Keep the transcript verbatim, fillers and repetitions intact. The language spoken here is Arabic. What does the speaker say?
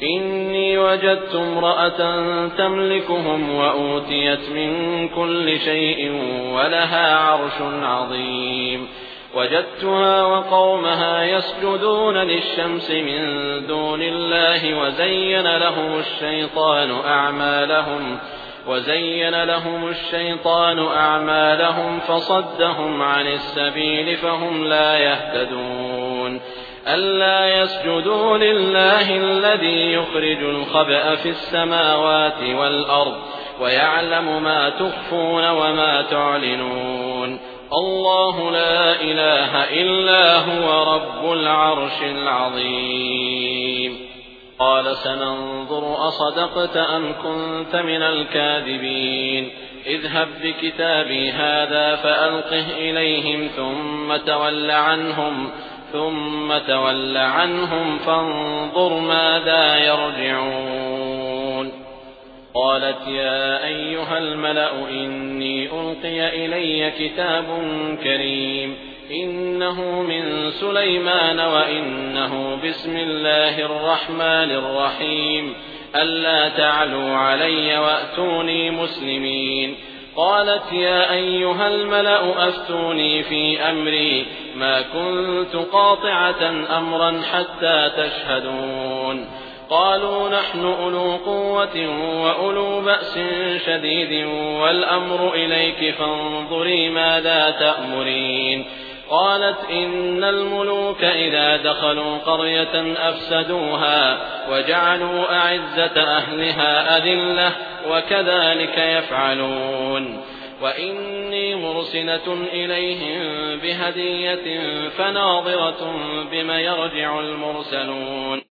إني وجدت امرأة تملكهم وأوتيت من كل شيء ولها عرش عظيم وجدتها وقومها يسجدون للشمس من دون الله وزين لهم الشيطان أعمالهم وزين لهم الشيطان أعمالهم فصدهم عن السبيل فهم لا يهتدون ألا يسجدوا لله الذي يخرج الخبأ في السماوات والأرض ويعلم ما تخفون وما تعلنون الله لا إله إلا هو رب العرش العظيم قال سننظر أصدقت أم كنت من الكاذبين اذهب بكتابي هذا فألقه إليهم ثم تول عنهم ثم تول عنهم فانظر ماذا يرجعون قالت يا أيها الملأ إني ألقي إلي كتاب كريم إنه من سليمان وإنه بسم الله الرحمن الرحيم ألا تعلوا علي وأتوني مسلمين قالت يا أيها الملأ أفتوني في أمري ما كنت قاطعة أمرا حتى تشهدون قالوا نحن أولو قوة وأولو بأس شديد والأمر إليك فانظري ماذا تأمرين قالت إن الملوك إذا دخلوا قرية أفسدوها وجعلوا أعزة أهلها أذلة وكذلك يفعلون وإني مرسلة إليهم بهدية فناظرة بما يرجع المرسلون